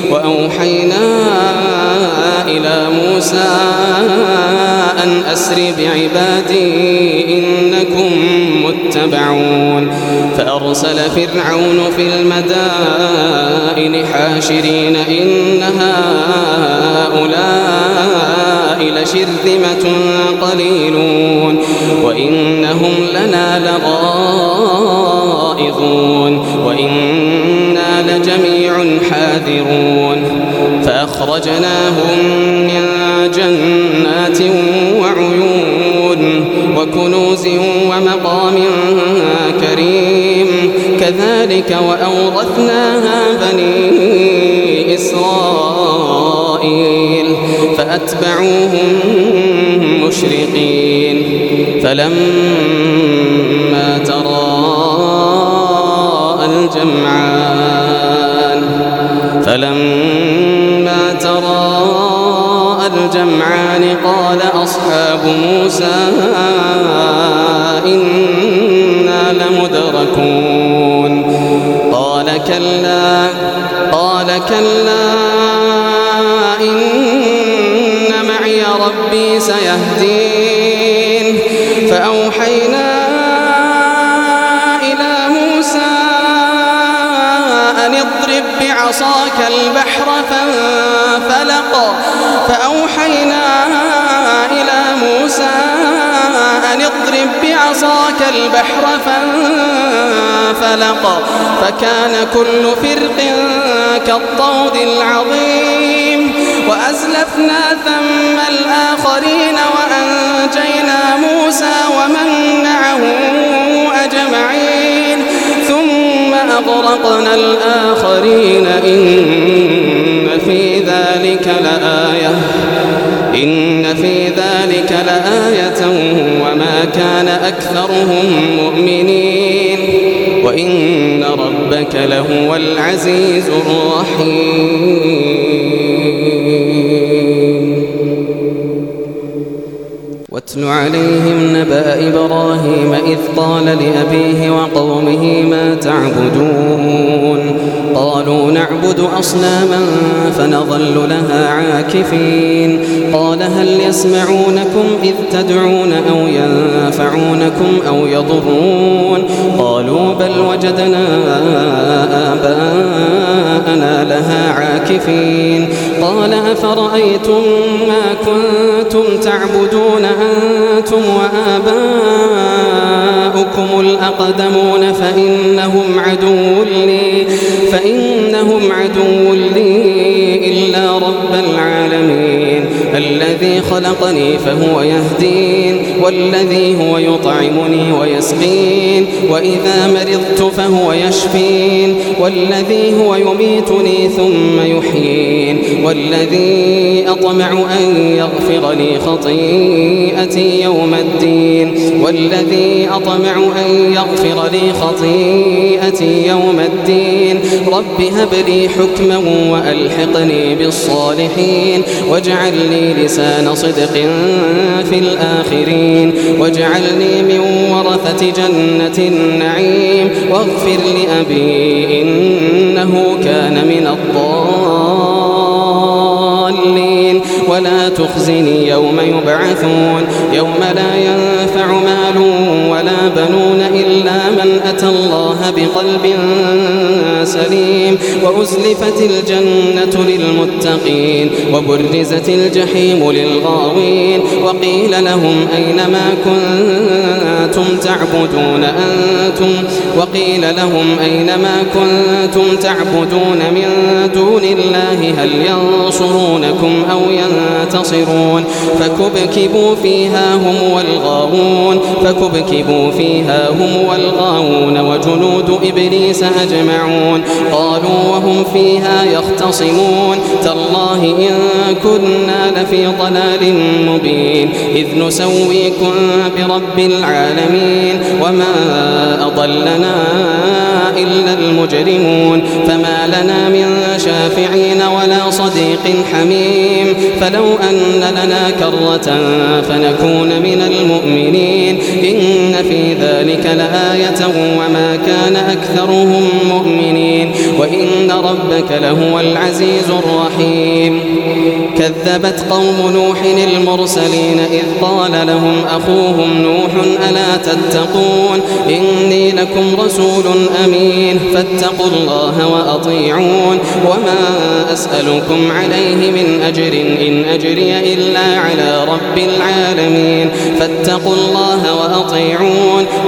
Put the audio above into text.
وأوحينا إلى موسى أن أسر بعبادي إنكم متبعون فأرسل فرعون في المدائن حاشرين إن هؤلاء لشرذمة قليلون وإنهم لنا لغائظون وإنا لجميع حاذرون فأخرجناهم من جنات وعيون وكنوز ومقام كريم كذلك وأورثناها بني إسرائيل فأتبعوهم مشرقين فلما تراءى الجمعان قال أصحاب موسى إنا لمدركون قال كلا إن معي ربي سيهدين فأوحينا إلى موسى أن اضرب بعصاك البحر فانفلق فكان كل فرق كالطود العظيم وأزلفنا ثم الآخرين وأنجينا موسى ومن معه أجمعين ثم أغرقنا الآخرين إن في ذلك لآية وما كان أكثرهم مؤمنين وإن ربك لهو العزيز الرحيم واتل عليهم نبأ إبراهيم إذ قال لأبيه وقومه ما تعبدون قالوا نعبد أصناما فنظل لها عاكفين قال هل يسمعونكم إذ تدعون أو ينفعونكم أو يضرون قالوا بل وجدنا آباءنا لها عاكفين قال أفرأيتم ما كنتم تعبدون أنتم وآباؤكم الأقدمون فإنهم عدو لي إلا رب العالمين الذي خلقني فهو يهدين والذي هو يطعمني ويسقين وإذا مرضت فهو يشفين والذي هو يميتني ثم يحيين والذي أطمع أن يغفر لي خطيئتي يوم الدين رب هب لي حكما وألحقني بالصالحين واجعل لي لسان صدق في الآخرين واجعلني من ورثة جنة النعيم واغفر لأبي إنه كان من الضالين ولا تخزني يوم يبعثون يوم لا ينفع مال ولا بنون إلا من أتى الله بقلب سليم وأزلفت الجنة للمتقين وبرزت الجحيم للغاوين وقيل لهم أين ما كنتم تعبدون من دون الله هل ينصرونكم أو ينتصرون فكبكبوا فيها هم والغاوون وجنود إبليس أجمعون قالوا وهم فيها يختصمون تالله إن كنا لفي ضلال مبين إذ نسويكم برب العالمين وما أضلنا إلا المجرمون فما لنا من شافعين ولا صديق حميم فلو أن لنا كرة فنكون من المؤمنين إن في ذلك لآية وما كان أكثرهم مؤمنين وإن ربك لهو العزيز الرحيم. كذبت قوم نوح المرسلين إذ قال لهم أخوهم نوح ألا تتقون إني لكم رسول أمين فاتقوا الله وأطيعون وما أسألكم عليه من أجر إن أجري إلا على رب العالمين فاتقوا الله وأطيعون